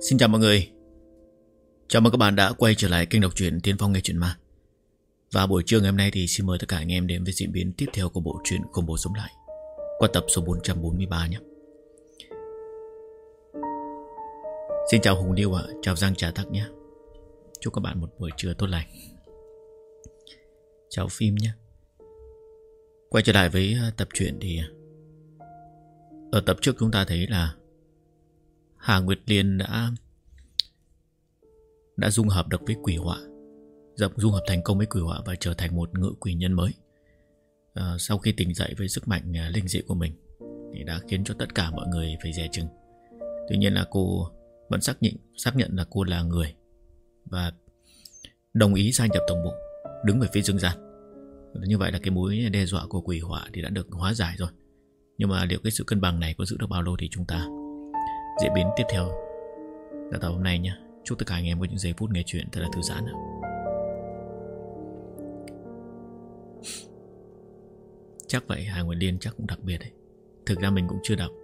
Xin chào mọi người. Chào mừng các bạn đã quay trở lại kênh đọc truyện Tiến Phong Nghe Truyện Ma. Và buổi trưa ngày hôm nay thì xin mời tất cả anh em đến với diễn biến tiếp theo của bộ truyện Khủng Bố Sống Lại qua tập số 443 nhé. Xin chào Hùng Liêu ạ, chào Giang Trà Tắc nhé. Chúc các bạn một buổi trưa tốt lành. Chào Phim nhé. Quay trở lại với tập truyện thì ở tập trước chúng ta thấy là Hà Nguyệt Liên đã dung hợp được với quỷ họa, dung hợp thành công với quỷ họa và trở thành một ngự quỷ nhân mới. Sau khi tỉnh dậy với sức mạnh linh dị của mình thì đã khiến cho tất cả mọi người phải dè chừng. Tuy nhiên là cô vẫn xác nhận là cô là người và đồng ý gia nhập tổng bộ, đứng về phía Dương Gian. Như vậy là cái mối đe dọa của quỷ họa thì đã được hóa giải rồi. Nhưng mà liệu cái sự cân bằng này có giữ được bao lâu thì chúng ta diễn biến tiếp theo là tập hôm nay nhé. Chúc tất cả anh em có những giây phút nghe chuyện thật là thư giãn. Chắc vậy, Hà Nguyệt Liên chắc cũng đặc biệt đấy. Thực ra mình cũng chưa đọc.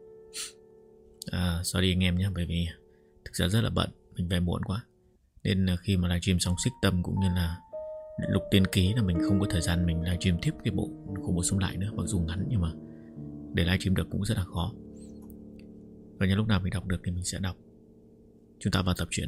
Sorry anh em nhé, bởi vì thực ra rất là bận, mình về muộn quá. Nên khi mà livestream xong Xích Tâm cũng như là Lục Tiên Ký là mình không có thời gian mình livestream tiếp cái bộ Khủng Bố Sống Lại nữa. Mặc dù ngắn nhưng mà để livestream được cũng rất là khó. Và những lúc nào mình đọc được thì mình sẽ đọc. Chúng ta vào tập truyện.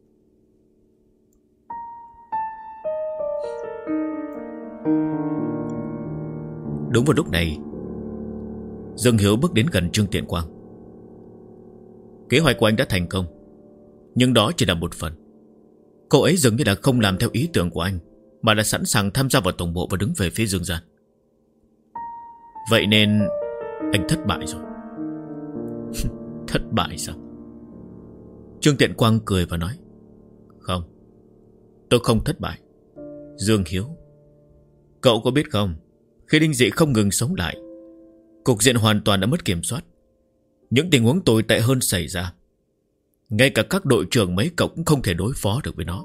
Đúng vào lúc này, Dương Hiếu bước đến gần Trương Tiện Quang. Kế hoạch của anh đã thành công, nhưng đó chỉ là một phần. Cô ấy dường như là không làm theo ý tưởng của anh, mà đã sẵn sàng tham gia vào tổng bộ và đứng về phía Dương Gian. Vậy nên anh thất bại rồi. Thất bại sao? Trương Tiện Quang cười và nói: Không, tôi không thất bại. Dương Hiếu, cậu có biết không, khi linh dị không ngừng sống lại, cục diện hoàn toàn đã mất kiểm soát. Những tình huống tồi tệ hơn xảy ra. Ngay cả các đội trưởng mấy cậu cũng không thể đối phó được với nó.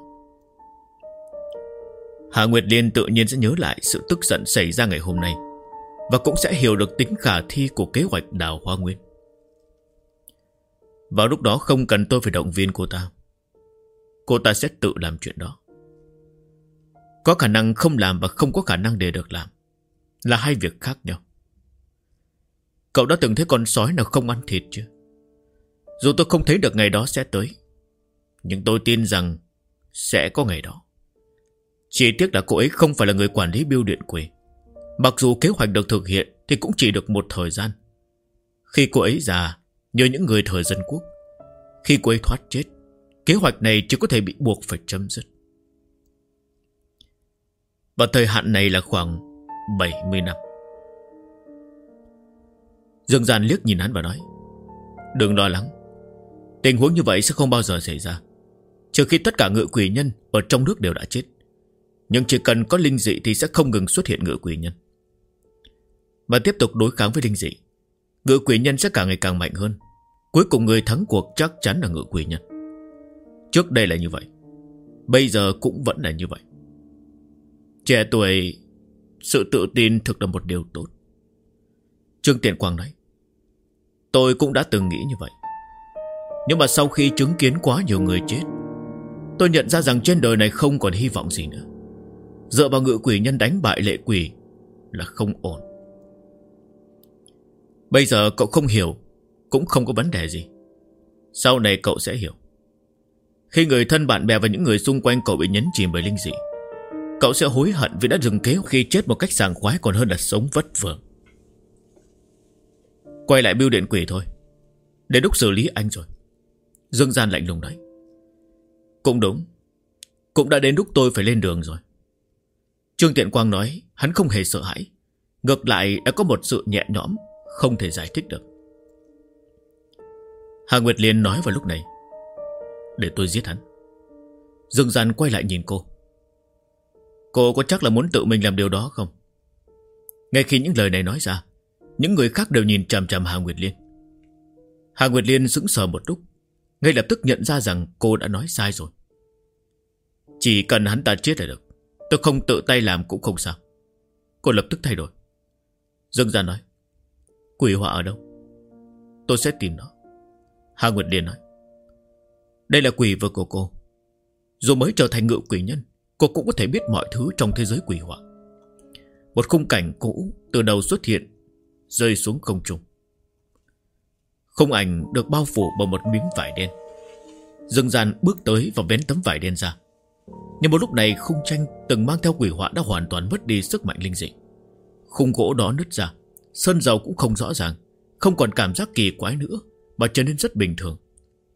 Hạ Nguyệt Liên tự nhiên sẽ nhớ lại sự tức giận xảy ra ngày hôm nay, và cũng sẽ hiểu được tính khả thi của kế hoạch Đào Hoa Nguyên. Vào lúc đó không cần tôi phải động viên cô ta. Cô ta sẽ tự làm chuyện đó. Có khả năng không làm và không có khả năng để được làm là hai việc khác nhau. Cậu đã từng thấy con sói nào không ăn thịt chưa? Dù tôi không thấy được ngày đó sẽ tới, nhưng tôi tin rằng sẽ có ngày đó. Chỉ tiếc là cô ấy không phải là người quản lý bưu điện quỷ. Mặc dù kế hoạch được thực hiện thì cũng chỉ được một thời gian. Khi cô ấy già như những người thời dân quốc, khi cô ấy thoát chết, kế hoạch này chỉ có thể bị buộc phải chấm dứt. Và thời hạn này là khoảng 70 năm. Dương Gian liếc nhìn hắn và nói: Đừng lo lắng, tình huống như vậy sẽ không bao giờ xảy ra, trừ khi tất cả ngự quỷ nhân ở trong nước đều đã chết. Nhưng chỉ cần có linh dị thì sẽ không ngừng xuất hiện ngự quỷ nhân. Và tiếp tục đối kháng với linh dị, ngự quỷ nhân sẽ càng ngày càng mạnh hơn. Cuối cùng người thắng cuộc chắc chắn là ngự quỷ nhân. Trước đây là như vậy, bây giờ cũng vẫn là như vậy. Trẻ tuổi, sự tự tin thực là một điều tốt. Trương Tiện Quang nói: Tôi cũng đã từng nghĩ như vậy. Nhưng mà sau khi chứng kiến quá nhiều người chết, tôi nhận ra rằng trên đời này không còn hy vọng gì nữa. Dựa vào ngự quỷ nhân đánh bại lệ quỷ là không ổn. Bây giờ cậu không hiểu cũng không có vấn đề gì. Sau này cậu sẽ hiểu. Khi người thân bạn bè và những người xung quanh cậu bị nhấn chìm bởi linh dị, cậu sẽ hối hận vì đã dừng kế khi chết một cách sảng khoái còn hơn là sống vất vưởng. Quay lại bưu điện quỷ thôi, đến lúc xử lý anh rồi. Dương Gian lạnh lùng nói: Cũng đúng, cũng đã đến lúc tôi phải lên đường rồi. Trương Tiện Quang nói hắn không hề sợ hãi, ngược lại đã có một sự nhẹ nhõm không thể giải thích được. Hà Nguyệt Liên nói vào lúc này: Để tôi giết hắn. Dương Gian quay lại nhìn cô: Cô có chắc là muốn tự mình làm điều đó không? Ngay khi những lời này nói ra, những người khác đều nhìn chằm chằm Hà Nguyệt Liên. Hà Nguyệt Liên sững sờ một lúc, ngay lập tức nhận ra rằng cô đã nói sai rồi. Chỉ cần hắn ta chết là được, tôi không tự tay làm cũng không sao. Cô lập tức thay đổi. Dương Gian nói: Quỷ họa ở đâu? Tôi sẽ tìm nó. Hà Nguyệt Liên nói: Đây là quỷ vực của cô. Dù mới trở thành ngự quỷ nhân, cô cũng có thể biết mọi thứ trong thế giới quỷ họa. Một khung cảnh cũ từ đầu xuất hiện, rơi xuống không trung. Khung ảnh được bao phủ bằng một miếng vải đen. Dương Gian bước tới và vén tấm vải đen ra. Nhưng một lúc này khung tranh từng mang theo quỷ họa đã hoàn toàn mất đi sức mạnh linh dị. Khung gỗ đó nứt ra, sơn dầu cũng không rõ ràng, không còn cảm giác kỳ quái nữa, mà trở nên rất bình thường.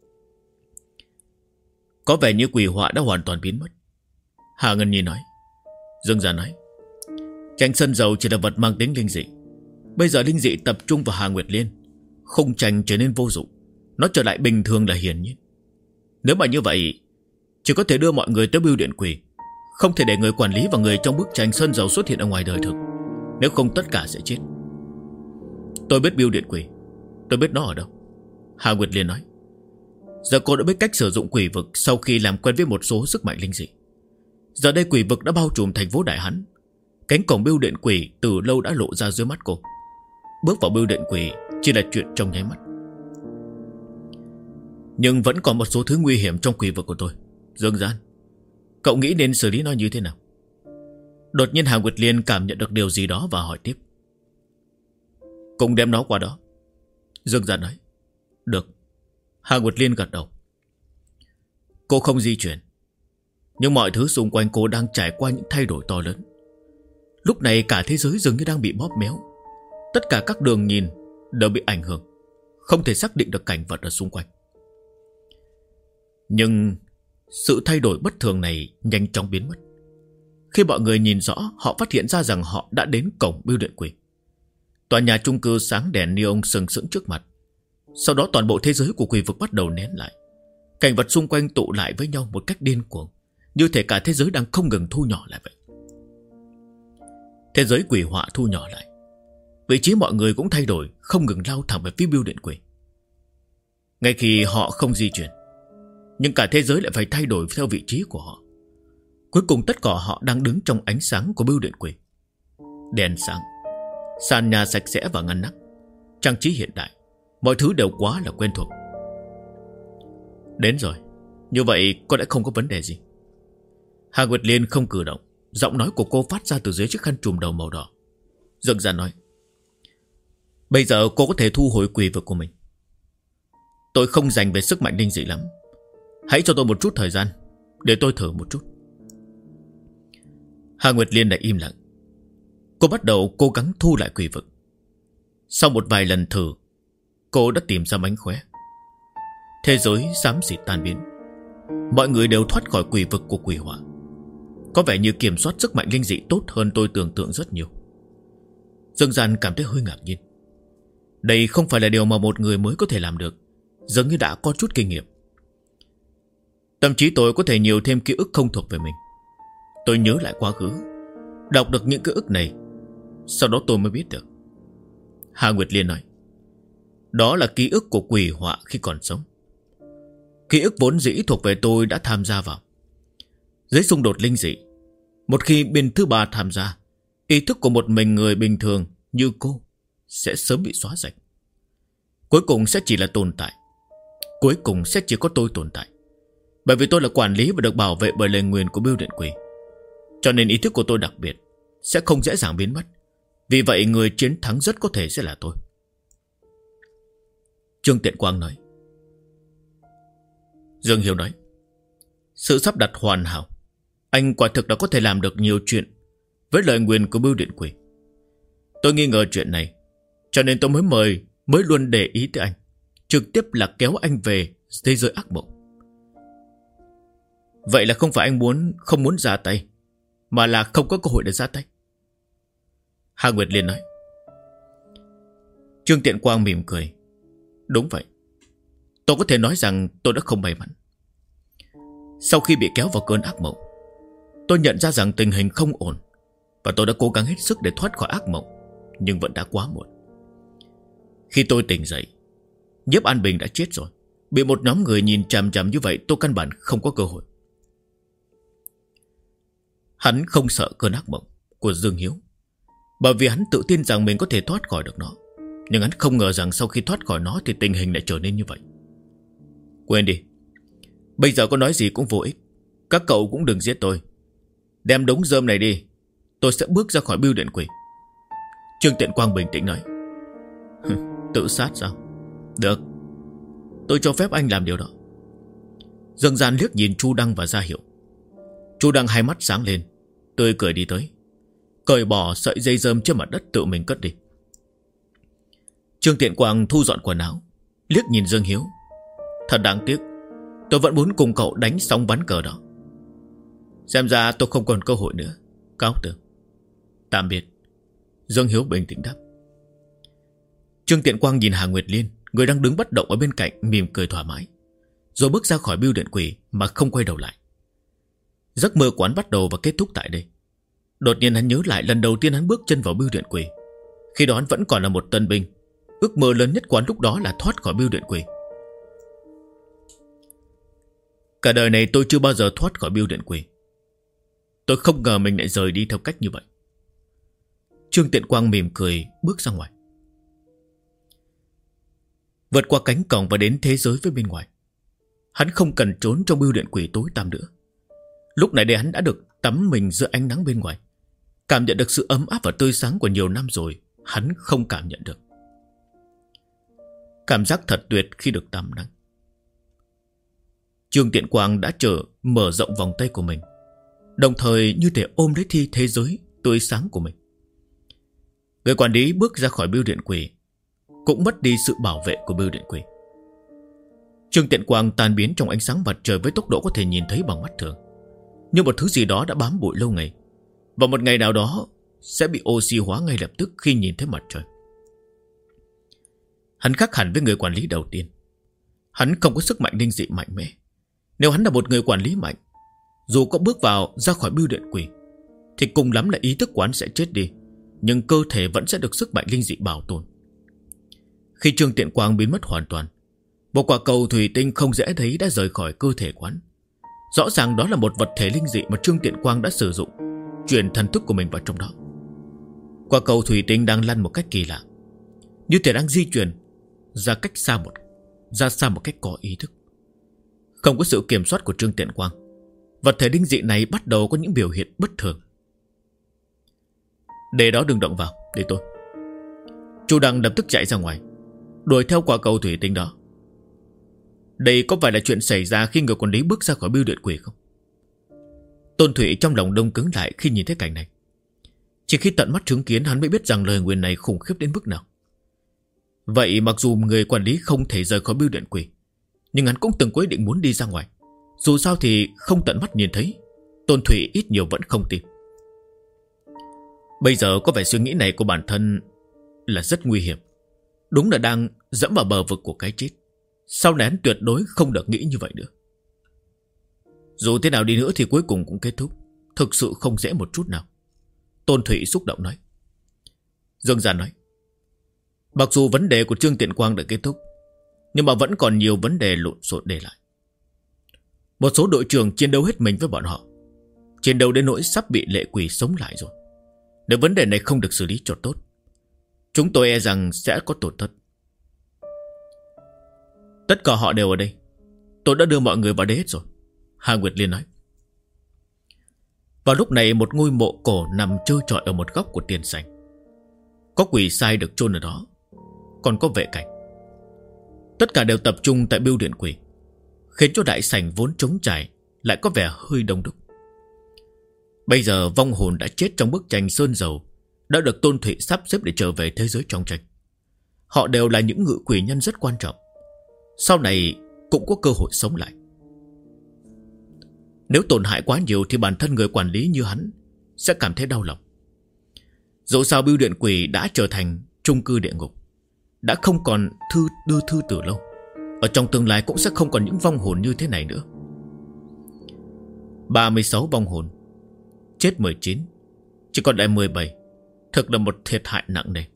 Có vẻ như quỷ họa đã hoàn toàn biến mất. Hà Ngân Nhi nói. Dương Gian nói, tranh sơn dầu chỉ là vật mang tính linh dị. Bây giờ linh dị tập trung vào Hà Nguyệt Liên, khung tranh trở nên vô dụng. Nó trở lại bình thường là hiển nhiên. Nếu mà như vậy, chỉ có thể đưa mọi người tới bưu điện quỷ, không thể để người quản lý và người trong bức tranh sơn dầu xuất hiện ở ngoài đời thực. Nếu không tất cả sẽ chết. Tôi biết bưu điện quỷ, tôi biết nó ở đâu. Hà Nguyệt Liên nói. Giờ cô đã biết cách sử dụng quỷ vực sau khi làm quen với một số sức mạnh linh dị. Giờ đây quỷ vực đã bao trùm thành phố Đại Hán. Cánh cổng bưu điện quỷ từ lâu đã lộ ra dưới mắt cô. Bước vào bưu điện quỷ chỉ là chuyện trong nháy mắt. Nhưng vẫn còn một số thứ nguy hiểm trong quỷ vực của tôi. Dương Gian, cậu nghĩ nên xử lý nó như thế nào? Đột nhiên Hà Nguyệt Liên cảm nhận được điều gì đó và hỏi tiếp. Cùng đem nó qua đó. Dương Gian nói. Được. Hà Nguyệt Liên gật đầu. Cô không di chuyển, nhưng mọi thứ xung quanh cô đang trải qua những thay đổi to lớn. Lúc này cả thế giới dường như đang bị bóp méo. Tất cả các đường nhìn đều bị ảnh hưởng, không thể xác định được cảnh vật ở xung quanh. Nhưng sự thay đổi bất thường này nhanh chóng biến mất. Khi mọi người nhìn rõ, họ phát hiện ra rằng họ đã đến cổng bưu điện quỷ. Tòa nhà chung cư sáng đèn neon sừng sững trước mặt. Sau đó toàn bộ thế giới của quỷ vực bắt đầu nén lại. Cảnh vật xung quanh tụ lại với nhau một cách điên cuồng, như thể cả thế giới đang không ngừng thu nhỏ lại vậy. Thế giới quỷ họa thu nhỏ lại. Vị trí mọi người cũng thay đổi, không ngừng lao thẳng về phía bưu điện quỷ. Ngay khi họ không di chuyển, nhưng cả thế giới lại phải thay đổi theo vị trí của họ. Cuối cùng tất cả họ đang đứng trong ánh sáng của bưu điện quỷ. Đèn sáng, sàn nhà sạch sẽ và ngăn nắp, trang trí hiện đại, mọi thứ đều quá là quen thuộc. Đến rồi, như vậy có lẽ không có vấn đề gì. Hà Nguyệt Liên không cử động. Giọng nói của cô phát ra từ dưới chiếc khăn trùm đầu màu đỏ. Dương Gian nói. Bây giờ cô có thể thu hồi quỷ vực của mình. Tôi không dành về sức mạnh linh dị lắm. Hãy cho tôi một chút thời gian, để tôi thử một chút. Hà Nguyệt Liên lại im lặng. Cô bắt đầu cố gắng thu lại quỷ vực. Sau một vài lần thử, cô đã tìm ra mánh khóe. Thế giới xám xịt tan biến. Mọi người đều thoát khỏi quỷ vực của quỷ họa. Có vẻ như kiểm soát sức mạnh linh dị tốt hơn tôi tưởng tượng rất nhiều. Dương Gian cảm thấy hơi ngạc nhiên. Đây không phải là điều mà một người mới có thể làm được. Dường như đã có chút kinh nghiệm. Thậm chí tôi có thể nhiều thêm ký ức không thuộc về mình. Tôi nhớ lại quá khứ, đọc được những ký ức này. Sau đó tôi mới biết được. Hà Nguyệt Liên nói. Đó là ký ức của quỷ họa khi còn sống. Ký ức vốn dĩ thuộc về tôi đã tham gia vào. Dưới xung đột linh dị, một khi bên thứ ba tham gia, ý thức của một mình người bình thường như cô sẽ sớm bị xóa sạch. Cuối cùng sẽ chỉ là tồn tại. Cuối cùng sẽ chỉ có tôi tồn tại. Bởi vì tôi là quản lý và được bảo vệ bởi lời nguyền của bưu điện quỷ. Cho nên ý thức của tôi đặc biệt, sẽ không dễ dàng biến mất. Vì vậy người chiến thắng rất có thể sẽ là tôi. Trương Tiện Quang nói. Dương Hiếu nói. Sự sắp đặt hoàn hảo. Anh quả thực đã có thể làm được nhiều chuyện với lời nguyền của bưu điện quỷ. Tôi nghi ngờ chuyện này, cho nên tôi mới luôn để ý tới anh, trực tiếp là kéo anh về thế giới ác mộng. Vậy là không phải anh không muốn ra tay, mà là không có cơ hội để ra tay. Hà Nguyệt Liên nói. Trương Tiện Quang mỉm cười. Đúng vậy. Tôi có thể nói rằng tôi đã không may mắn. Sau khi bị kéo vào cơn ác mộng, tôi nhận ra rằng tình hình không ổn, và tôi đã cố gắng hết sức để thoát khỏi ác mộng, nhưng vẫn đã quá muộn. Khi tôi tỉnh dậy, Nhiếp An Bình đã chết rồi. Bị một nhóm người nhìn chằm chằm như vậy, tôi căn bản không có cơ hội. Hắn không sợ cơn ác mộng của Dương Hiếu, bởi vì hắn tự tin rằng mình có thể thoát khỏi được nó. Nhưng hắn không ngờ rằng sau khi thoát khỏi nó thì tình hình lại trở nên như vậy. Quên đi. Bây giờ có nói gì cũng vô ích. Các cậu cũng đừng giết tôi. Đem đống rơm này đi, tôi sẽ bước ra khỏi bưu điện quỷ. Trương Tiện Quang bình tĩnh nói. Tự sát sao? Được, tôi cho phép anh làm điều đó. Dương Gian liếc nhìn Chu Đăng và ra hiệu. Chu Đăng hai mắt sáng lên, tươi cười đi tới, cởi bỏ sợi dây rơm trên mặt đất tự mình cất đi. Trương Tiện Quang thu dọn quần áo, liếc nhìn Dương Hiếu. Thật đáng tiếc, tôi vẫn muốn cùng cậu đánh xong ván cờ đó. Xem ra tôi không còn cơ hội nữa. Cáo từ. Tạm biệt. Dương Hiếu bình tĩnh đáp. Trương Tiện Quang nhìn Hà Nguyệt Liên, người đang đứng bất động ở bên cạnh, mỉm cười thoải mái, rồi bước ra khỏi bưu điện quỷ mà không quay đầu lại. Giấc mơ của hắn bắt đầu và kết thúc tại đây. Đột nhiên hắn nhớ lại lần đầu tiên hắn bước chân vào bưu điện quỷ. Khi đó hắn vẫn còn là một tân binh. Ước mơ lớn nhất của hắn lúc đó là thoát khỏi bưu điện quỷ. Cả đời này tôi chưa bao giờ thoát khỏi bưu điện quỷ. Tôi không ngờ mình lại rời đi theo cách như vậy. Trương Tiện Quang mỉm cười bước ra ngoài, vượt qua cánh cổng và đến thế giới với bên ngoài. Hắn không cần trốn trong bưu điện quỷ tối tăm nữa. Lúc này đây hắn đã được tắm mình giữa ánh nắng bên ngoài, cảm nhận được sự ấm áp và tươi sáng của nhiều năm rồi hắn không cảm nhận được. Cảm giác thật tuyệt khi được tắm nắng. Trương Tiện Quang đã mở rộng vòng tay của mình, đồng thời như thể ôm lấy thế giới tươi sáng của mình. Người quản lý bước ra khỏi bưu điện quỷ, cũng mất đi sự bảo vệ của bưu điện quỷ. Trương Tiện Quang tan biến trong ánh sáng mặt trời với tốc độ có thể nhìn thấy bằng mắt thường. Nhưng một thứ gì đó đã bám bụi lâu ngày, và một ngày nào đó sẽ bị oxy hóa ngay lập tức khi nhìn thấy mặt trời. Hắn khác hẳn với người quản lý đầu tiên. Hắn không có sức mạnh linh dị mạnh mẽ. Nếu hắn là một người quản lý mạnh, dù có bước ra khỏi bưu điện quỷ, thì cùng lắm là ý thức của hắn sẽ chết đi, nhưng cơ thể vẫn sẽ được sức mạnh linh dị bảo tồn. Khi Trương Tiện Quang biến mất hoàn toàn, một quả cầu thủy tinh không dễ thấy đã rời khỏi cơ thể của hắn. Rõ ràng đó là một vật thể linh dị mà Trương Tiện Quang đã sử dụng, truyền thần thức của mình vào trong đó. Quả cầu thủy tinh đang lăn một cách kỳ lạ, như thể đang di chuyển ra xa một cách có ý thức. Không có sự kiểm soát của Trương Tiện Quang, vật thể linh dị này bắt đầu có những biểu hiện bất thường. Để đó đừng động vào, để tôi. Chu Đăng lập tức chạy ra ngoài, đuổi theo quả cầu thủy tinh đó. Đây có phải là chuyện xảy ra khi người quản lý bước ra khỏi bưu điện quỷ không? Tôn Thụy trong lòng đông cứng lại khi nhìn thấy cảnh này. Chỉ khi tận mắt chứng kiến hắn mới biết rằng lời nguyền này khủng khiếp đến mức nào. Vậy mặc dù người quản lý không thể rời khỏi bưu điện quỷ, nhưng hắn cũng từng quyết định muốn đi ra ngoài. Dù sao thì không tận mắt nhìn thấy, Tôn Thụy ít nhiều vẫn không tin. Bây giờ có vẻ suy nghĩ này của bản thân là rất nguy hiểm. Đúng là đang dẫm vào bờ vực của cái chết. Sau này hắn tuyệt đối không được nghĩ như vậy nữa. Dù thế nào đi nữa thì cuối cùng cũng kết thúc. Thực sự không dễ một chút nào. Tôn Thụy xúc động nói. Dương Gian nói, mặc dù vấn đề của Trương Tiện Quang đã kết thúc, nhưng mà vẫn còn nhiều vấn đề lộn xộn để lại. Một số đội trưởng chiến đấu hết mình với bọn họ, chiến đấu đến nỗi sắp bị lệ quỷ sống lại rồi. Nếu vấn đề này không được xử lý cho tốt, chúng tôi e rằng sẽ có tổn thất. Tất cả họ đều ở đây. Tôi đã đưa mọi người vào đây hết rồi, Hà Nguyệt Liên nói. Vào lúc này một ngôi mộ cổ nằm trơ trọi ở một góc của tiền sảnh. Có quỷ sai được chôn ở đó, còn có vệ cảnh. Tất cả đều tập trung tại bưu điện quỷ, khiến cho đại sảnh vốn trống trải lại có vẻ hơi đông đúc. Bây giờ vong hồn đã chết trong bức tranh sơn dầu đã được Tôn Thụy sắp xếp để trở về thế giới trong tranh. Họ đều là những ngự quỷ nhân rất quan trọng, sau này cũng có cơ hội sống lại. Nếu tổn hại quá nhiều thì bản thân người quản lý như hắn sẽ cảm thấy đau lòng. Dẫu sao bưu điện quỷ đã trở thành chung cư địa ngục, đã không còn đưa thư từ lâu. Ở trong tương lai cũng sẽ không còn những vong hồn như thế này nữa. 36 vong hồn, chết 19, chỉ còn lại 17. Thực là một thiệt hại nặng nề.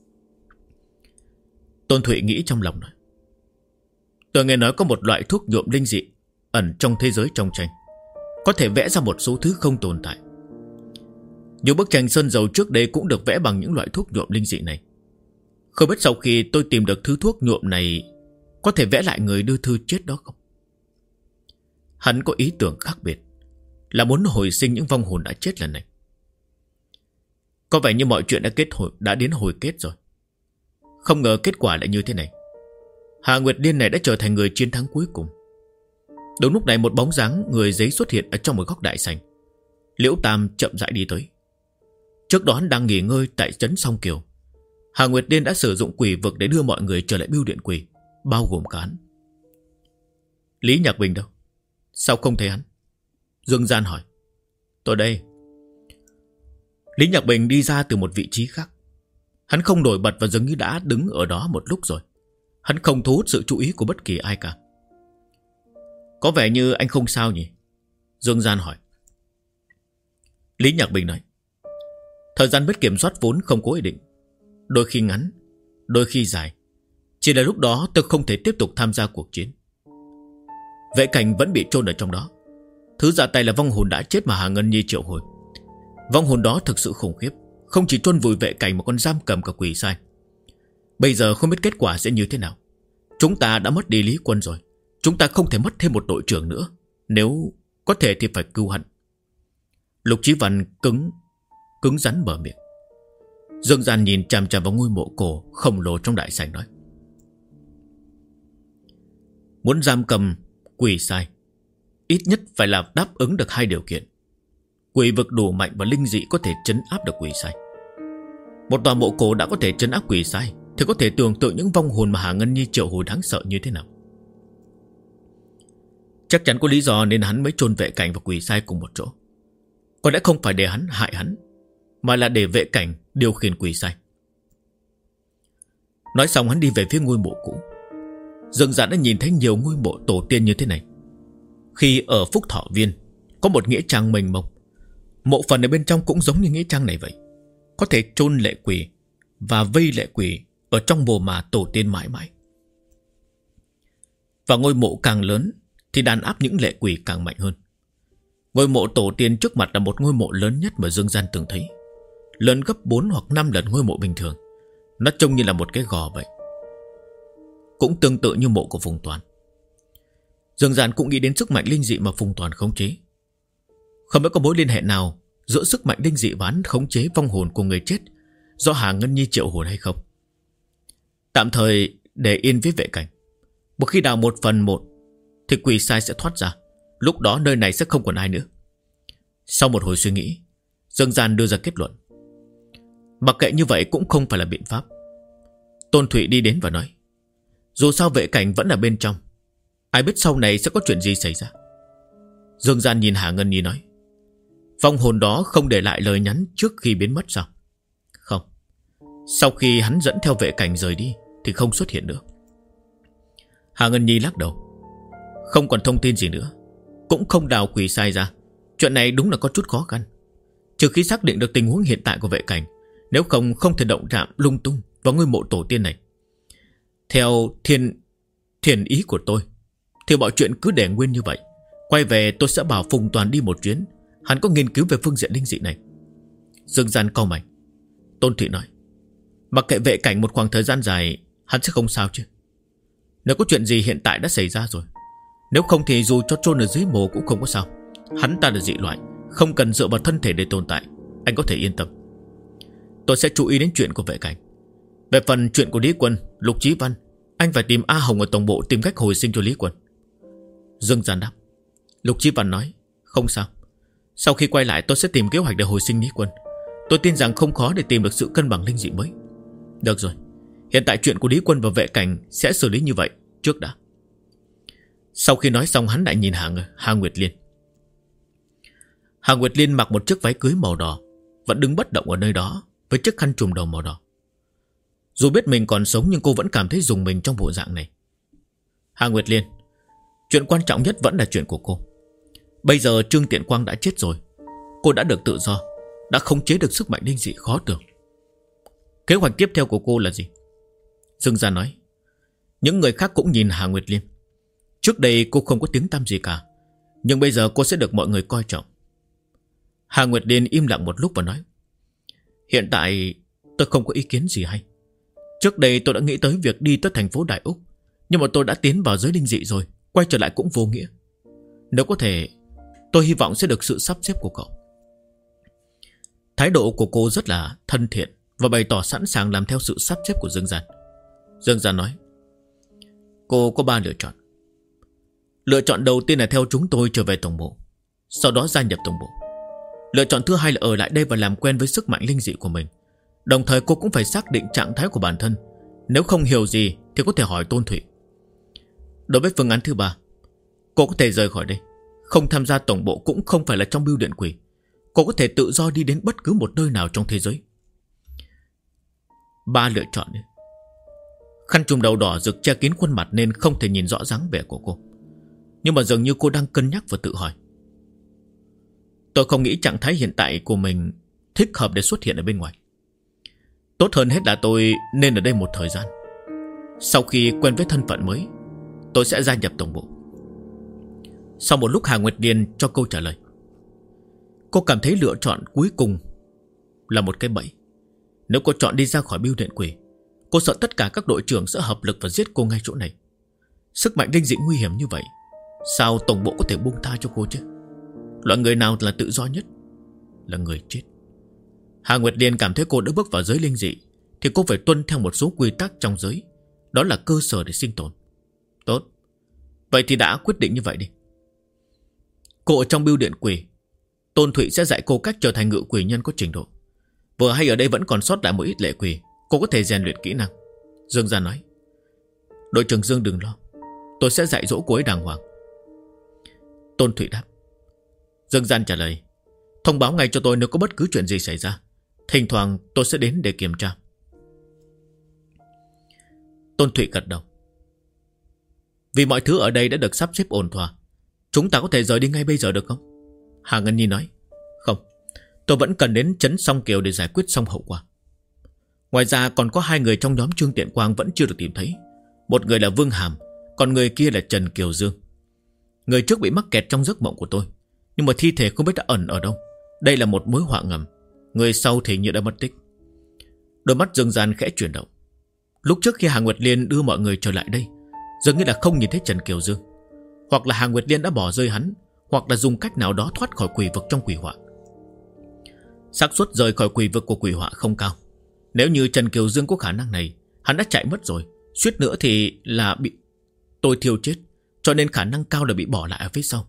Tôn Thụy nghĩ trong lòng nói, tôi nghe nói có một loại thuốc nhuộm linh dị ẩn trong thế giới trong tranh, có thể vẽ ra một số thứ không tồn tại. Nhiều bức tranh sơn dầu trước đây cũng được vẽ bằng những loại thuốc nhuộm linh dị này. Không biết sau khi tôi tìm được thứ thuốc nhuộm này có thể vẽ lại người đưa thư chết đó không? Hắn có ý tưởng khác biệt, là muốn hồi sinh những vong hồn đã chết lần này. Có vẻ như mọi chuyện đã đến hồi kết rồi. Không ngờ kết quả lại như thế này. Hà Nguyệt Liên này đã trở thành người chiến thắng cuối cùng. Đúng lúc này một bóng dáng người giấy xuất hiện ở trong một góc đại sảnh. Liễu Tam chậm rãi đi tới. Trước đó hắn đang nghỉ ngơi tại trấn Song Kiều. Hà Nguyệt Liên đã sử dụng quỷ vực để đưa mọi người trở lại bưu điện quỷ, bao gồm cả hắn. Lý Nhạc Bình đâu? Sao không thấy hắn? Dương Gian hỏi. Tôi đây. Lý Nhạc Bình đi ra từ một vị trí khác. Hắn không nổi bật và dường như đã đứng ở đó một lúc rồi. Hắn không thu hút sự chú ý của bất kỳ ai cả. Có vẻ như anh không sao nhỉ? Dương Gian hỏi. Lý Nhạc Bình nói. Thời gian biết kiểm soát vốn không có ý định. Đôi khi ngắn, đôi khi dài. Chỉ là lúc đó tôi không thể tiếp tục tham gia cuộc chiến. Vệ Cảnh vẫn bị chôn ở trong đó. Thứ ra tay là vong hồn đã chết mà Hà Ngân Nhi triệu hồi. Vong hồn đó thực sự khủng khiếp, không chỉ chôn vùi Vệ Cảnh mà còn giam cầm cả quỷ sai. Bây giờ không biết kết quả sẽ như thế nào. Chúng ta đã mất đi Lý Quân rồi. Chúng ta không thể mất thêm một đội trưởng nữa. Nếu có thể thì phải cứu hắn. Lục Chí Văn cứng rắn mở miệng. Dương Gian nhìn chằm chằm vào ngôi mộ cổ khổng lồ trong đại sảnh nói. Muốn giam cầm quỷ sai, ít nhất phải là đáp ứng được 2 điều kiện. Quỷ vực đủ mạnh và linh dị có thể trấn áp được quỷ sai. Một tòa mộ cổ đã có thể trấn áp quỷ sai, thì có thể tưởng tượng những vong hồn mà Hà Ngân Nhi triệu hồi đáng sợ như thế nào. Chắc chắn có lý do nên hắn mới chôn Vệ Cảnh và quỷ sai cùng một chỗ. Có lẽ không phải để hắn hại hắn, mà là để Vệ Cảnh điều khiển quỷ sai. Nói xong hắn đi về phía ngôi mộ cũ. Dương Giản đã nhìn thấy nhiều ngôi mộ tổ tiên như thế này. Khi ở Phúc Thọ Viên có một nghĩa trang mênh mông, mộ phần ở bên trong cũng giống như nghĩa trang này vậy. Có thể chôn lệ quỷ và vây lệ quỷ ở trong mồ mả tổ tiên mãi mãi. Và ngôi mộ càng lớn thì đàn áp những lệ quỷ càng mạnh hơn. Ngôi mộ tổ tiên trước mặt là một ngôi mộ lớn nhất mà Dương Gian từng thấy, lớn gấp 4 hoặc 5 lần ngôi mộ bình thường. Nó trông như là một cái gò vậy. Cũng tương tự như mộ của Phùng Toàn. Dương Gian cũng nghĩ đến sức mạnh linh dị mà Phùng Toàn khống chế. Không biết có mối liên hệ nào giữa sức mạnh linh dị và hắn khống chế vong hồn của người chết do Hà Ngân Nhi triệu hồn hay không. Tạm thời để yên với Vệ Cảnh. Một khi đào 1/1 thì quỷ sai sẽ thoát ra. Lúc đó nơi này sẽ không còn ai nữa. Sau một hồi suy nghĩ, Dương Gian đưa ra kết luận. Mặc kệ như vậy cũng không phải là biện pháp. Tôn Thụy đi đến và nói. Dù sao Vệ Cảnh vẫn ở bên trong, ai biết sau này sẽ có chuyện gì xảy ra. Dương Gian nhìn Hà Ngân Nhi nói. Vong hồn đó không để lại lời nhắn trước khi biến mất sao? Không. Sau khi hắn dẫn theo Vệ Cảnh rời đi thì không xuất hiện nữa. Hà Ngân Nhi lắc đầu. Không còn thông tin gì nữa, cũng không đào quỷ sai ra. Chuyện này đúng là có chút khó khăn. Trừ khi xác định được tình huống hiện tại của Vệ Cảnh, nếu không thể động chạm lung tung vào ngôi mộ tổ tiên này. Theo thiền ý của tôi thì mọi chuyện cứ để nguyên như vậy. Quay về tôi sẽ bảo Phùng Toàn đi một chuyến. Hắn có nghiên cứu về phương diện linh dị này. Dương Gian cau mày. Tôn Thị nói. Mặc kệ Vệ Cảnh một khoảng thời gian dài, hắn sẽ không sao chứ? Nếu có chuyện gì hiện tại đã xảy ra rồi. Nếu không thì dù cho chôn ở dưới mồ cũng không có sao. Hắn ta là dị loại, không cần dựa vào thân thể để tồn tại. Anh có thể yên tâm. Tôi sẽ chú ý đến chuyện của Vệ Cảnh. Về phần chuyện của Lý Quân, Lục Chí Văn, anh phải tìm A Hồng ở tổng bộ tìm cách hồi sinh cho Lý Quân. Dương Gian đáp. Lục Chí Văn nói. Không sao. Sau khi quay lại tôi sẽ tìm kế hoạch để hồi sinh Lý Quân. Tôi tin rằng không khó để tìm được sự cân bằng linh dị mới. Được rồi. Hiện tại chuyện của Lý Quân và Vệ Cảnh sẽ xử lý như vậy trước đã. Sau khi nói xong hắn lại nhìn Hà Nguyệt Liên. Hà Nguyệt Liên mặc một chiếc váy cưới màu đỏ, vẫn đứng bất động ở nơi đó với chiếc khăn trùm đầu màu đỏ. Dù biết mình còn sống nhưng cô vẫn cảm thấy rùng mình trong bộ dạng này. Hà Nguyệt Liên, chuyện quan trọng nhất vẫn là chuyện của cô. Bây giờ Trương Tiện Quang đã chết rồi. Cô đã được tự do, đã khống chế được sức mạnh linh dị khó tưởng. Kế hoạch tiếp theo của cô là gì? Dương Gia nói. Những người khác cũng nhìn Hà Nguyệt Liên. Trước đây cô không có tiếng tăm gì cả, nhưng bây giờ cô sẽ được mọi người coi trọng. Hà Nguyệt Liên im lặng một lúc và nói. Hiện tại tôi không có ý kiến gì hay. Trước đây tôi đã nghĩ tới việc đi tới thành phố Đại Úc, nhưng mà tôi đã tiến vào giới linh dị rồi, quay trở lại cũng vô nghĩa. Nếu có thể, tôi hy vọng sẽ được sự sắp xếp của cậu. Thái độ của cô rất là thân thiện và bày tỏ sẵn sàng làm theo sự sắp xếp của Dương Gian. Dương Gian nói: Cô có 3 lựa chọn. Lựa chọn đầu tiên là theo chúng tôi trở về tổng bộ, sau đó gia nhập tổng bộ. Lựa chọn thứ hai là ở lại đây và làm quen với sức mạnh linh dị của mình. Đồng thời cô cũng phải xác định trạng thái của bản thân. Nếu không hiểu gì thì có thể hỏi Tôn Thụy. Đối với phương án thứ 3, cô có thể rời khỏi đây, không tham gia tổng bộ, cũng không phải là trong bưu điện quỷ. Cô có thể tự do đi đến bất cứ một nơi nào trong thế giới. 3 lựa chọn đấy. Khăn trùm đầu đỏ rực che kín khuôn mặt nên không thể nhìn rõ dáng vẻ của cô. Nhưng mà dường như cô đang cân nhắc và tự hỏi: tôi không nghĩ trạng thái hiện tại của mình thích hợp để xuất hiện ở bên ngoài. Tốt hơn hết là tôi nên ở đây một thời gian. Sau khi quen với thân phận mới, tôi sẽ gia nhập tổng bộ. Sau một lúc, Hà Nguyệt Liên cho câu trả lời. Cô cảm thấy lựa chọn cuối cùng là một cái bẫy. Nếu cô chọn đi ra khỏi bưu điện quỷ, cô sợ tất cả các đội trưởng sẽ hợp lực và giết cô ngay chỗ này. Sức mạnh linh dị nguy hiểm như vậy, sao tổng bộ có thể buông tha cho cô chứ? Loại người nào là tự do nhất? Là người chết. Hà Nguyệt Liên cảm thấy cô đã bước vào giới linh dị thì cô phải tuân theo một số quy tắc trong giới. Đó là cơ sở để sinh tồn. Tốt, vậy thì đã quyết định như vậy đi. Cô ở trong bưu điện quỷ, Tôn Thụy sẽ dạy cô cách trở thành ngự quỷ nhân có trình độ. Vừa hay ở đây vẫn còn sót lại một ít lệ quỷ, cô có thể rèn luyện kỹ năng. Dương Gia nói: Đội trưởng Dương đừng lo, tôi sẽ dạy dỗ cô ấy đàng hoàng. Tôn Thụy đáp. Dương Gian trả lời: Thông báo ngay cho tôi nếu có bất cứ chuyện gì xảy ra. Thỉnh thoảng tôi sẽ đến để kiểm tra. Tôn Thụy gật đầu. Vì mọi thứ ở đây đã được sắp xếp ổn thỏa, chúng ta có thể rời đi ngay bây giờ được không? Hà Ngân Nhi nói: Không, tôi vẫn cần đến trấn Song Kiều để giải quyết xong hậu quả. Ngoài ra còn có 2 người trong nhóm Trương Tiện Quang vẫn chưa được tìm thấy. Một người là Vương Hàm, còn người kia là Trần Kiều Dương. Người trước bị mắc kẹt trong giấc mộng của tôi, nhưng mà thi thể không biết đã ẩn ở đâu. Đây là một mối họa ngầm. Người sau thì như đã mất tích. Đôi mắt Dương Gian khẽ chuyển động. Lúc trước khi Hà Nguyệt Liên đưa mọi người trở lại đây, dường như là không nhìn thấy Trần Kiều Dương. Hoặc là Hà Nguyệt Liên đã bỏ rơi hắn, hoặc là dùng cách nào đó thoát khỏi quỷ vực trong quỷ họa. Xác suất rời khỏi quỷ vực của quỷ họa không cao. Nếu như Trần Kiều Dương có khả năng này, hắn đã chạy mất rồi. Suýt nữa thì là bị tôi thiêu chết, cho nên khả năng cao là bị bỏ lại ở phía sau.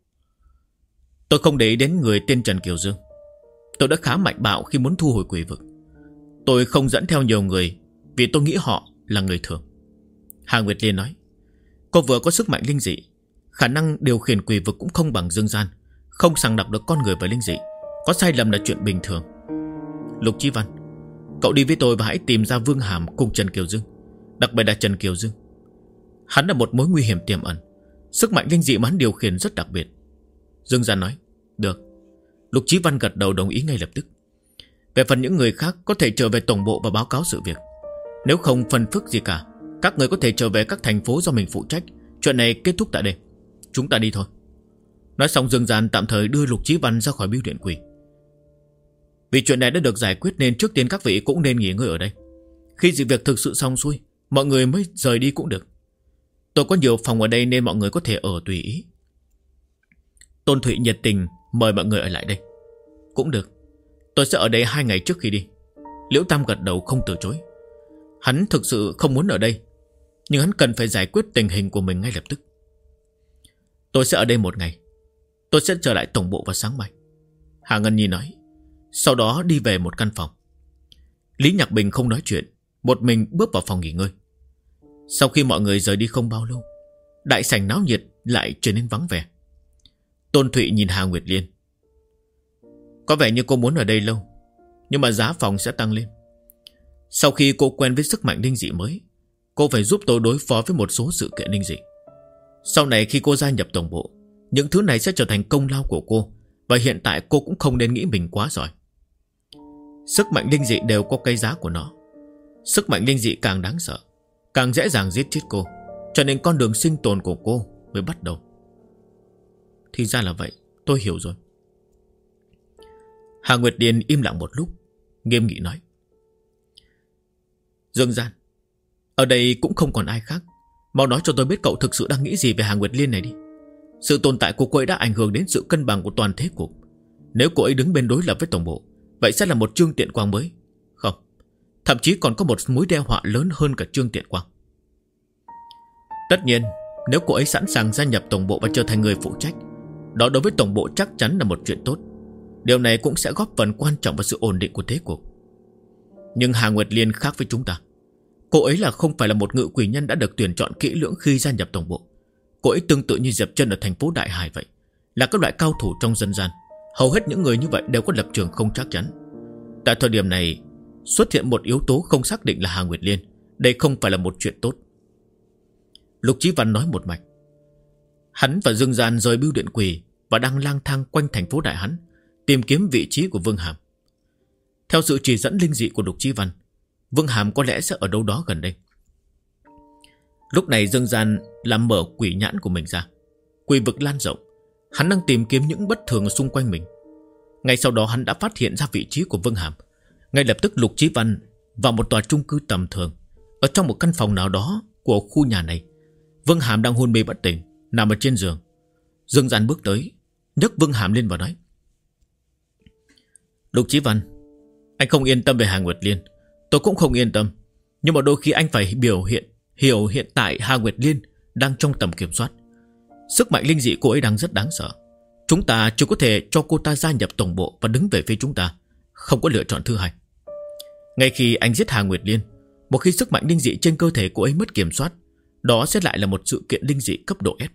Tôi không để ý đến người tên Trần Kiều Dương. Tôi đã khá mạnh bạo khi muốn thu hồi quỷ vực. Tôi không dẫn theo nhiều người vì tôi nghĩ họ là người thường. Hà Nguyệt Liên nói: Cô vừa có sức mạnh linh dị, khả năng điều khiển quỷ vực cũng không bằng Dương Gian, không sàng lọc được con người và linh dị. Có sai lầm là chuyện bình thường. Lục Chí Văn, cậu đi với tôi và hãy tìm ra Vương Hàm cùng Trần Kiều Dương. Đặc biệt là Trần Kiều Dương. Hắn là một mối nguy hiểm tiềm ẩn. Sức mạnh linh dị mà hắn điều khiển rất đặc biệt. Dương Gian nói: Được. Lục Chí Văn gật đầu đồng ý ngay lập tức. Về phần những người khác có thể trở về tổng bộ và báo cáo sự việc. Nếu không phân phức gì cả, các người có thể trở về các thành phố do mình phụ trách. Chuyện này kết thúc tại đây. Chúng ta đi thôi. Nói xong, Dương Gian tạm thời đưa Lục Chí Văn ra khỏi bưu điện quỷ. Vì chuyện này đã được giải quyết nên trước tiên các vị cũng nên nghỉ ngơi ở đây. Khi sự việc thực sự xong xuôi, mọi người mới rời đi cũng được. Tôi có nhiều phòng ở đây nên mọi người có thể ở tùy ý. Tôn Thụy nhiệt tình mời mọi người ở lại đây. Cũng được, tôi sẽ ở đây 2 ngày trước khi đi. Liễu Tam gật đầu không từ chối. Hắn thực sự không muốn ở đây, nhưng hắn cần phải giải quyết tình hình của mình ngay lập tức. Tôi sẽ ở đây 1 ngày. Tôi sẽ trở lại tổng bộ vào sáng mai, Hà Ngân Nhi nói. Sau đó đi về một căn phòng. Lý Nhạc Bình không nói chuyện, một mình bước vào phòng nghỉ ngơi. Sau khi mọi người rời đi không bao lâu, đại sảnh náo nhiệt lại trở nên vắng vẻ. Tôn Thụy nhìn Hà Nguyệt Liên. Có vẻ như cô muốn ở đây lâu, nhưng mà giá phòng sẽ tăng lên. Sau khi cô quen với sức mạnh linh dị mới, cô phải giúp tôi đối phó với một số sự kiện linh dị. Sau này khi cô gia nhập tổng bộ, những thứ này sẽ trở thành công lao của cô. Và hiện tại cô cũng không nên nghĩ mình quá giỏi. Sức mạnh linh dị đều có cái giá của nó. Sức mạnh linh dị càng đáng sợ, càng dễ dàng giết chết cô. Cho nên con đường sinh tồn của cô mới bắt đầu. Thì ra là vậy, tôi hiểu rồi. Hà Nguyệt Điền im lặng một lúc, nghiêm nghị nói: Dương Gian, ở đây cũng không còn ai khác. Mau nói cho tôi biết cậu thực sự đang nghĩ gì về Hà Nguyệt Liên này đi. Sự tồn tại của cô ấy đã ảnh hưởng đến sự cân bằng của toàn thế cục. Nếu cô ấy đứng bên đối lập với tổng bộ, vậy sẽ là một Trương Tiện Quang mới. Không, thậm chí còn có một mối đe họa lớn hơn cả Trương Tiện Quang. Tất nhiên, nếu cô ấy sẵn sàng gia nhập tổng bộ và trở thành người phụ trách, đó đối với tổng bộ chắc chắn là một chuyện tốt. Điều này cũng sẽ góp phần quan trọng vào sự ổn định của thế cục. Nhưng Hà Nguyệt Liên khác với chúng ta. Cô ấy không phải là một ngự quỷ nhân đã được tuyển chọn kỹ lưỡng khi gia nhập tổng bộ. Cô ấy tương tự như Diệp Trân ở thành phố Đại Hải vậy, là các loại cao thủ trong dân gian. Hầu hết những người như vậy đều có lập trường không chắc chắn. Tại thời điểm này xuất hiện một yếu tố không xác định là Hà Nguyệt Liên. Đây không phải là một chuyện tốt. Lục Chí Văn nói một mạch. Hắn và Dương Gian rời bưu điện quỷ và đang lang thang quanh thành phố Đại Hán, tìm kiếm vị trí của Vương Hàm. Theo sự chỉ dẫn linh dị của Lục Chí Văn, Vương Hàm có lẽ sẽ ở đâu đó gần đây. Lúc này Dương Gian làm mở quỷ nhãn của mình ra. Quỷ vực lan rộng, hắn đang tìm kiếm những bất thường xung quanh mình. Ngay sau đó hắn đã phát hiện ra vị trí của Vương Hàm. Ngay lập tức Lục Chí Văn vào một tòa chung cư tầm thường. Ở trong một căn phòng nào đó của khu nhà này, Vương Hàm đang hôn mê bất tỉnh, nằm ở trên giường. Dương Gian bước tới, nhấc Vương Hàm lên và nói: Lục Chí Văn, anh không yên tâm về Hà Nguyệt Liên, tôi cũng không yên tâm. Nhưng mà đôi khi anh phải hiểu hiện tại Hà Nguyệt Liên đang trong tầm kiểm soát. Sức mạnh linh dị cô ấy đang rất đáng sợ. Chúng ta chưa có thể cho cô ta gia nhập tổng bộ và đứng về phía chúng ta. Không có lựa chọn thứ hai. Ngay khi anh giết Hà Nguyệt Liên, một khi sức mạnh linh dị trên cơ thể cô ấy mất kiểm soát, đó sẽ lại là một sự kiện linh dị cấp độ S.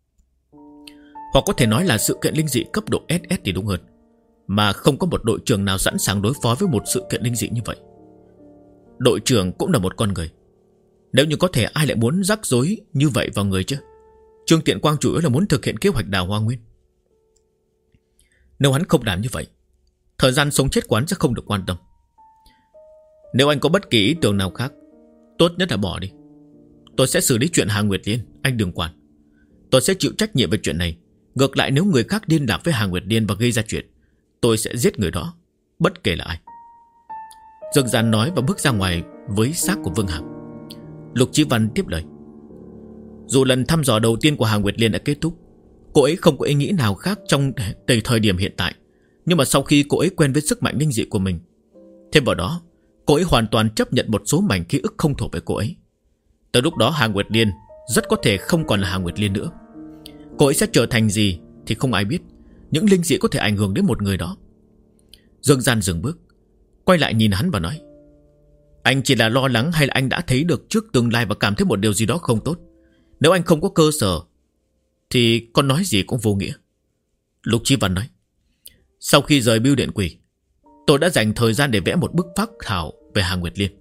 Hoặc có thể nói là sự kiện linh dị cấp độ SS thì đúng hơn. Mà không có một đội trưởng nào sẵn sàng đối phó với một sự kiện linh dị như vậy. Đội trưởng cũng là một con người. Nếu như có thể, ai lại muốn rắc rối như vậy vào người chứ? Trương Tiện Quang chủ yếu là muốn thực hiện kế hoạch đào Hoa Nguyên. Nếu hắn không làm như vậy, thời gian sống chết của hắn sẽ không được quan tâm. Nếu anh có bất kỳ ý tưởng nào khác, tốt nhất là bỏ đi. Tôi sẽ xử lý chuyện Hà Nguyệt Liên, anh đừng quản. Tôi sẽ chịu trách nhiệm về chuyện này. Ngược lại, nếu người khác liên lạc với Hà Nguyệt Liên và gây ra chuyện, tôi sẽ giết người đó, bất kể là ai. Dương Gian nói và bước ra ngoài với xác của Vương Hàm. Lục Chí Văn tiếp lời: Dù lần thăm dò đầu tiên của Hà Nguyệt Liên đã kết thúc, cô ấy không có ý nghĩ nào khác trong thời điểm hiện tại. Nhưng mà sau khi cô ấy quen với sức mạnh linh dị của mình, thêm vào đó, cô ấy hoàn toàn chấp nhận một số mảnh ký ức không thuộc về cô ấy. Tới lúc đó Hà Nguyệt Liên rất có thể không còn là Hà Nguyệt Liên nữa. Cô ấy sẽ trở thành gì thì không ai biết. Những linh dị có thể ảnh hưởng đến một người đó. Dương Gian dừng bước, quay lại nhìn hắn và nói: Anh chỉ là lo lắng hay là anh đã thấy được trước tương lai và cảm thấy một điều gì đó không tốt? Nếu anh không có cơ sở thì con nói gì cũng vô nghĩa. Lục Chí Văn nói: Sau khi rời bưu điện quỷ, tôi đã dành thời gian để vẽ một bức phác thảo về Hà Nguyệt Liên.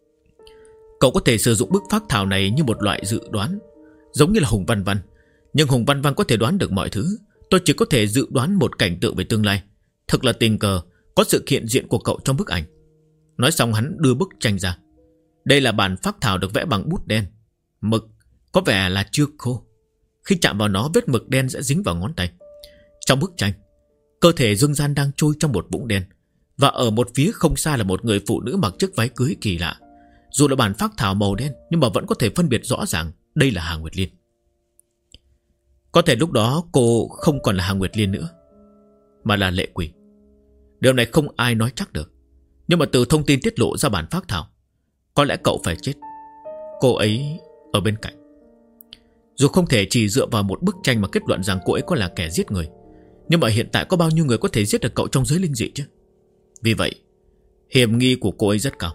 Cậu có thể sử dụng bức phác thảo này như một loại dự đoán, giống như là Hùng Văn Văn. Nhưng Hùng Văn Văn có thể đoán được mọi thứ, tôi chỉ có thể dự đoán một cảnh tượng về tương lai. Thật là tình cờ có sự hiện diện của cậu trong bức ảnh. Nói xong hắn đưa bức tranh ra. Đây là bản phác thảo được vẽ bằng bút đen. Mực có vẻ là chưa khô. Khi chạm vào nó, vết mực đen sẽ dính vào ngón tay. Trong bức tranh, cơ thể Dương Gian đang trôi trong một vũng đen, và ở một phía không xa là một người phụ nữ mặc chiếc váy cưới kỳ lạ. Dù là bản phác thảo màu đen, nhưng mà vẫn có thể phân biệt rõ ràng đây là Hà Nguyệt Liên. Có thể lúc đó cô không còn là Hà Nguyệt Liên nữa, mà là Lệ Quỷ. Điều này không ai nói chắc được. Nhưng mà từ thông tin tiết lộ ra bản phác thảo, có lẽ cậu phải chết, cô ấy ở bên cạnh. Dù không thể chỉ dựa vào một bức tranh mà kết luận rằng cô ấy có là kẻ giết người, nhưng mà hiện tại có bao nhiêu người có thể giết được cậu trong giới linh dị chứ? Vì vậy hiểm nghi của cô ấy rất cao.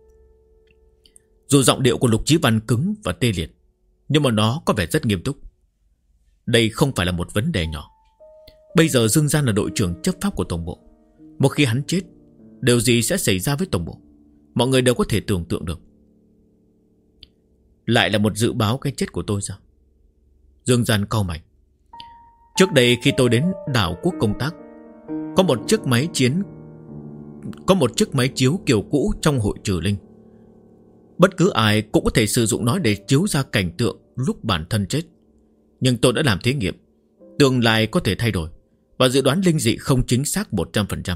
Dù giọng điệu của Lục Chí Văn cứng và tê liệt, nhưng mà nó có vẻ rất nghiêm túc. Đây không phải là một vấn đề nhỏ. Bây giờ Dương Gian là đội trưởng chấp pháp của tổng bộ. Một khi hắn chết, điều gì sẽ xảy ra với tổng bộ, mọi người đều có thể tưởng tượng được. Lại là một dự báo cái chết của tôi sao? Dương Gian cau mày. Trước đây khi tôi đến đảo quốc công tác, có một chiếc máy chiếu kiểu cũ trong hội trừ linh. Bất cứ ai cũng có thể sử dụng nó để chiếu ra cảnh tượng lúc bản thân chết. Nhưng tôi đã làm thí nghiệm, tương lai có thể thay đổi, và dự đoán linh dị không chính xác 100%.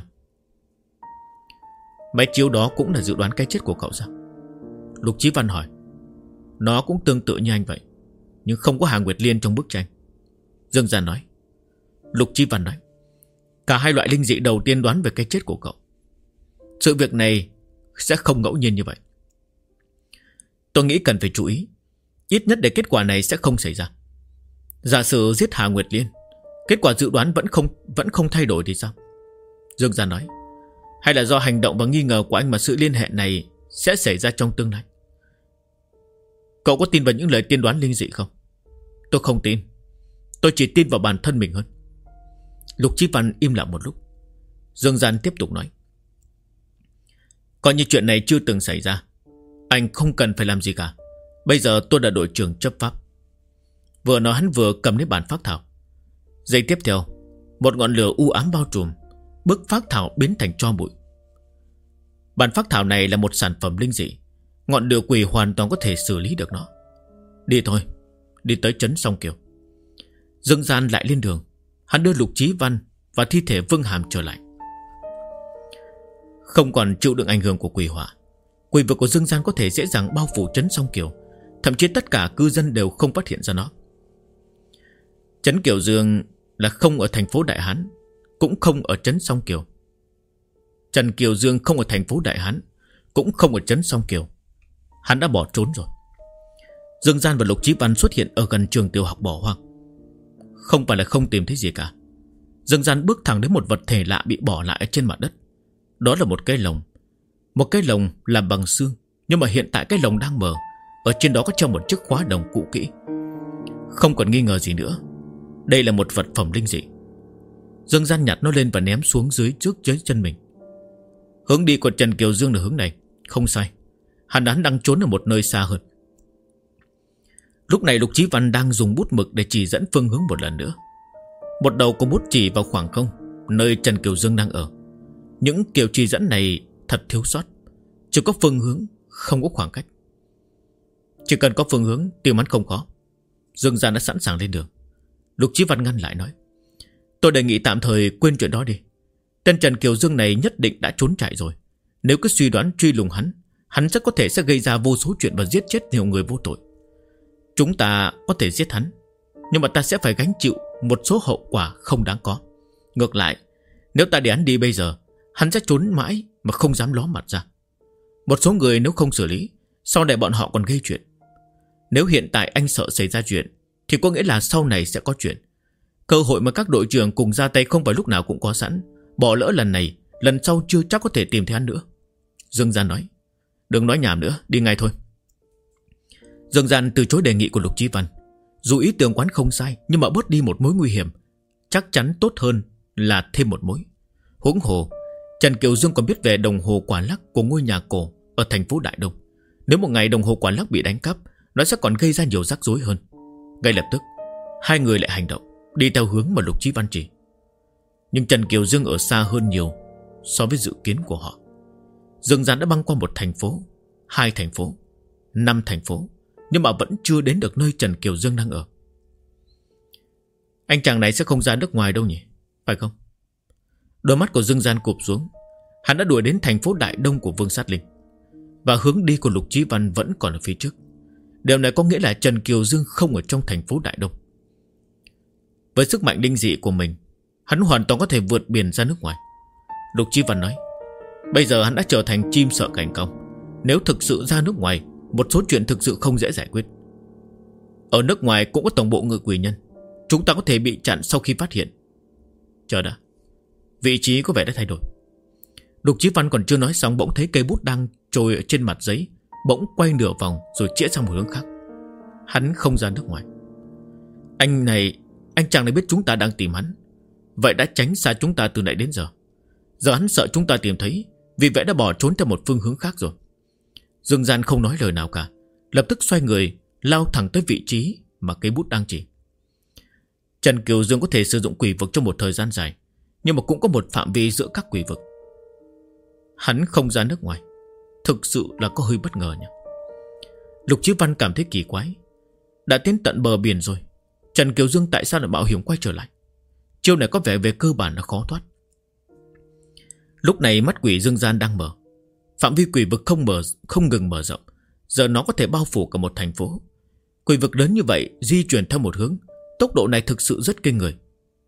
Máy chiếu đó cũng là dự đoán cái chết của cậu sao? Lục Chí Văn hỏi. Nó cũng tương tự như anh vậy, nhưng không có Hà Nguyệt Liên trong bức tranh. Dương Gian nói. Lục Chí Văn nói. Cả hai loại linh dị đầu tiên đoán về cái chết của cậu. Sự việc này sẽ không ngẫu nhiên như vậy. Tôi nghĩ cần phải chú ý, ít nhất để kết quả này sẽ không xảy ra. Giả sử giết Hà Nguyệt Liên, kết quả dự đoán vẫn không thay đổi thì sao? Dương Gian nói. Hay là do hành động và nghi ngờ của anh mà sự liên hệ này sẽ xảy ra trong tương lai? Cậu có tin vào những lời tiên đoán linh dị không? Tôi không tin. Tôi chỉ tin vào bản thân mình hơn. Lục Chí Văn im lặng một lúc. Dương Gian tiếp tục nói. Coi như chuyện này chưa từng xảy ra, anh không cần phải làm gì cả. Bây giờ tôi là đội trưởng chấp pháp. Vừa nói hắn vừa cầm lấy bản phác thảo. Giây tiếp theo, một ngọn lửa u ám bao trùm, bức phác thảo biến thành tro bụi. Bản phác thảo này là một sản phẩm linh dị, ngọn lửa quỷ hoàn toàn có thể xử lý được nó. Đi thôi, đi tới trấn Song Kiều. Dương Gian lại lên đường. Hắn đưa Lục Chí Văn và thi thể Vương Hàm trở lại. Không còn chịu đựng ảnh hưởng của quỷ hỏa, quỷ vực của Dương Gian có thể dễ dàng bao phủ trấn Song Kiều. Thậm chí tất cả cư dân đều không phát hiện ra nó. Trấn Kiều Dương là không ở thành phố Đại Hán, cũng không ở trấn Song Kiều. Trần Kiều Dương không ở thành phố Đại Hán, cũng không ở trấn Song Kiều. Hắn đã bỏ trốn rồi. Dương Gian và Lục Chí Văn xuất hiện ở gần trường tiểu học bỏ hoang. Không phải là không tìm thấy gì cả. Dương Gian bước thẳng đến một vật thể lạ bị bỏ lại trên mặt đất. Đó là một cái lồng. Một cái lồng làm bằng xương, nhưng mà hiện tại cái lồng đang mở. Ở trên đó có treo một chiếc khóa đồng cũ kỹ. Không còn nghi ngờ gì nữa, đây là một vật phẩm linh dị. Dương Gian nhặt nó lên và ném xuống trước dưới chân mình. Hướng đi của Trần Kiều Dương là hướng này. Không sai, hắn đang trốn ở một nơi xa hơn. Lúc này Lục Chí Văn đang dùng bút mực để chỉ dẫn phương hướng một lần nữa. Một đầu của bút chỉ vào khoảng không, nơi Trần Kiều Dương đang ở. Những kiểu chỉ dẫn này thật thiếu sót, chỉ có phương hướng, không có khoảng cách. Chỉ cần có phương hướng, tìm hắn không có. Dương Gian đã sẵn sàng lên đường. Lục Chí Văn ngăn lại nói. Tôi đề nghị tạm thời quên chuyện đó đi. Tên Trần Kiều Dương này nhất định đã trốn chạy rồi. Nếu cứ suy đoán truy lùng hắn rất có thể sẽ gây ra vô số chuyện và giết chết nhiều người vô tội. Chúng ta có thể giết hắn, nhưng mà ta sẽ phải gánh chịu một số hậu quả không đáng có. Ngược lại, nếu ta để hắn đi bây giờ, hắn sẽ trốn mãi mà không dám ló mặt ra. Một số người nếu không xử lý, sau này bọn họ còn gây chuyện. Nếu hiện tại anh sợ xảy ra chuyện, thì có nghĩa là sau này sẽ có chuyện. Cơ hội mà các đội trưởng cùng ra tay không phải lúc nào cũng có sẵn. Bỏ lỡ lần này, lần sau chưa chắc có thể tìm thấy hắn nữa. Dương Gian nói. Đừng nói nhảm nữa, đi ngay thôi. Dương Gian từ chối đề nghị của Lục Chí Văn. Dù ý tưởng quán không sai, nhưng mà bớt đi một mối nguy hiểm chắc chắn tốt hơn là thêm một mối. Huống hồ, Trần Kiều Dương còn biết về đồng hồ quả lắc của ngôi nhà cổ ở thành phố Đại Đông. Nếu một ngày đồng hồ quả lắc bị đánh cắp, nó sẽ còn gây ra nhiều rắc rối hơn. Ngay lập tức, hai người lại hành động, đi theo hướng mà Lục Chí Văn chỉ. Nhưng Trần Kiều Dương ở xa hơn nhiều so với dự kiến của họ. Dương Gian đã băng qua một thành phố, 2 thành phố, 5 thành phố, nhưng mà vẫn chưa đến được nơi Trần Kiều Dương đang ở. Anh chàng này sẽ không ra nước ngoài đâu nhỉ, phải không? Đôi mắt của Dương Gian cụp xuống. Hắn đã đuổi đến thành phố Đại Đông của Vương Sát Linh, và hướng đi của Lục Chí Văn vẫn còn ở phía trước. Điều này có nghĩa là Trần Kiều Dương không ở trong thành phố Đại Đông. Với sức mạnh linh dị của mình, hắn hoàn toàn có thể vượt biển ra nước ngoài. Lục Chí Văn nói. Bây giờ hắn đã trở thành chim sợ cảnh cong. Nếu thực sự ra nước ngoài, một số chuyện thực sự không dễ giải quyết. Ở nước ngoài cũng có tổng bộ ngự quỷ nhân, chúng ta có thể bị chặn sau khi phát hiện. Chờ đã, vị trí có vẻ đã thay đổi. Lục Chí Văn còn chưa nói xong, bỗng thấy cây bút đang trôi ở trên mặt giấy bỗng quay nửa vòng rồi chĩa sang một hướng khác. Hắn không ra nước ngoài. Anh chàng này biết chúng ta đang tìm hắn, vậy đã tránh xa chúng ta từ nãy đến giờ. Giờ hắn sợ chúng ta tìm thấy, vì vậy đã bỏ trốn theo một phương hướng khác rồi. Dương Gian không nói lời nào cả, lập tức xoay người lao thẳng tới vị trí mà cây bút đang chỉ. Trần Kiều Dương có thể sử dụng quỷ vực trong một thời gian dài, nhưng mà cũng có một phạm vi giữa các quỷ vực. Hắn không ra nước ngoài, thực sự là có hơi bất ngờ nhỉ. Lục Chí Văn cảm thấy kỳ quái. Đã tiến tận bờ biển rồi, Trần Kiều Dương tại sao lại mạo hiểm quay trở lại? Chiêu này có vẻ về cơ bản là khó thoát. Lúc này mắt quỷ Dương Gian đang mở. Phạm vi quỷ vực không ngừng mở rộng. Giờ nó có thể bao phủ cả một thành phố. Quỷ vực lớn như vậy di chuyển theo một hướng, tốc độ này thực sự rất kinh người.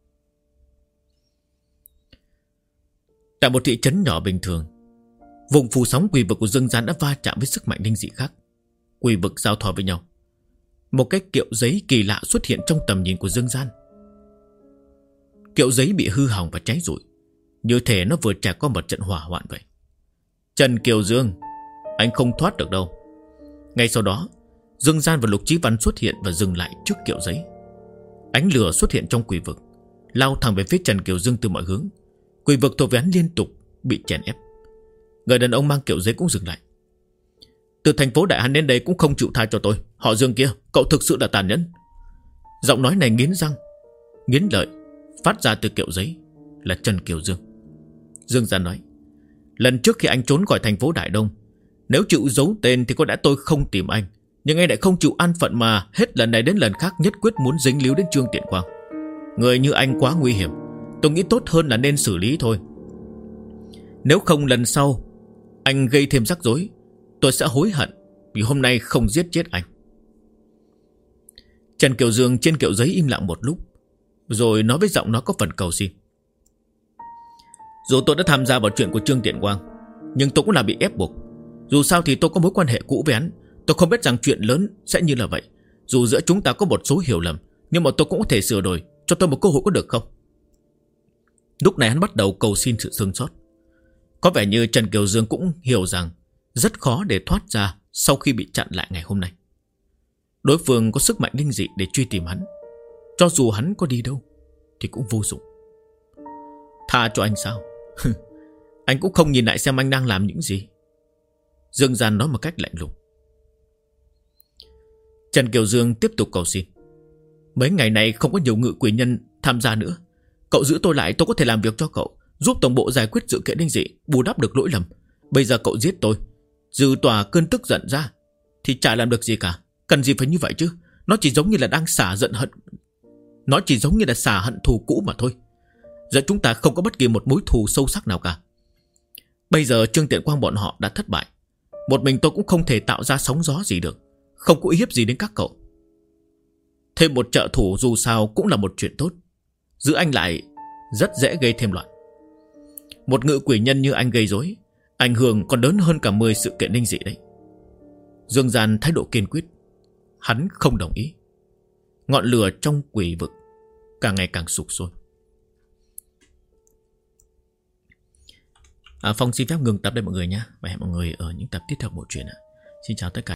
Tại một thị trấn nhỏ bình thường, vùng phù sóng quỷ vực của Dương Gian đã va chạm với sức mạnh linh dị khác. Quỷ vực giao thoa với nhau. Một cái kiệu giấy kỳ lạ xuất hiện trong tầm nhìn của Dương Gian. Kiệu giấy bị hư hỏng và cháy rụi, như thể nó vừa trải qua một trận hỏa hoạn vậy. Trần Kiều Dương, anh không thoát được đâu. Ngay sau đó, Dương Gian và Lục Chí Văn xuất hiện và dừng lại trước kiệu giấy. Ánh lửa xuất hiện trong quỷ vực, lao thẳng về phía Trần Kiều Dương từ mọi hướng. Quỷ vực thuộc về hắn liên tục bị chèn ép. Người đàn ông mang kiệu giấy cũng dừng lại. Từ thành phố Đại Hàn đến đây cũng không chịu tha cho tôi. Họ Dương kia, cậu thực sự là tàn nhẫn. Giọng nói này nghiến răng nghiến lợi phát ra từ kiệu giấy là Trần Kiều Dương. Dương Gian nói, lần trước khi anh trốn khỏi thành phố Đại Đông, nếu chịu giấu tên thì có lẽ tôi không tìm anh, nhưng anh lại không chịu an phận mà hết lần này đến lần khác nhất quyết muốn dính líu đến Trương Tiện Quang. Người như anh quá nguy hiểm, tôi nghĩ tốt hơn là nên xử lý thôi. Nếu không lần sau anh gây thêm rắc rối, tôi sẽ hối hận vì hôm nay không giết chết anh. Trần Kiều Dương trên kiệu giấy im lặng một lúc, rồi nói với giọng nó có phần cầu xin. Dù tôi đã tham gia vào chuyện của Trương Tiện Quang, nhưng tôi cũng là bị ép buộc. Dù sao thì tôi có mối quan hệ cũ với hắn. Tôi không biết rằng chuyện lớn sẽ như là vậy. Dù giữa chúng ta có một số hiểu lầm, nhưng mà tôi cũng có thể sửa đổi. Cho tôi một cơ hội có được không? Lúc này hắn bắt đầu cầu xin sự thương xót. Có vẻ như Trần Kiều Dương cũng hiểu rằng rất khó để thoát ra sau khi bị chặn lại ngày hôm nay. Đối phương có sức mạnh linh dị để truy tìm hắn. Cho dù hắn có đi đâu thì cũng vô dụng. Tha cho anh sao? Anh cũng không nhìn lại xem anh đang làm những gì. Dương Gian nói một cách lạnh lùng. Trần Kiều Dương tiếp tục cầu xin. Mấy ngày này không có nhiều ngự quỷ nhân tham gia nữa. Cậu giữ tôi lại, tôi có thể làm việc cho cậu, giúp tổng bộ giải quyết sự kiện linh dị, bù đắp được lỗi lầm. Bây giờ cậu giết tôi, dư tỏa cơn tức giận ra thì chả làm được gì cả. Cần gì phải như vậy chứ? Nó chỉ giống như là đang xả giận hận. Nó chỉ giống như là xả hận thù cũ mà thôi. Giờ chúng ta không có bất kỳ một mối thù sâu sắc nào cả. Bây giờ Trương Tiện Quang bọn họ đã thất bại. Một mình tôi cũng không thể tạo ra sóng gió gì được, không có uy hiếp gì đến các cậu. Thêm một trợ thủ dù sao cũng là một chuyện tốt. Giữ anh lại rất dễ gây thêm loạn. Một ngự quỷ nhân như anh gây rối, ảnh hưởng còn lớn hơn cả 10 sự kiện linh dị đấy. Dương Gian thái độ kiên quyết. Hắn không đồng ý. Ngọn lửa trong quỷ vực càng ngày càng sục sôi. Phong xin phép ngừng tập đây mọi người nhé. Và hẹn mọi người ở những tập tiếp theo bộ truyện. Xin chào tất cả.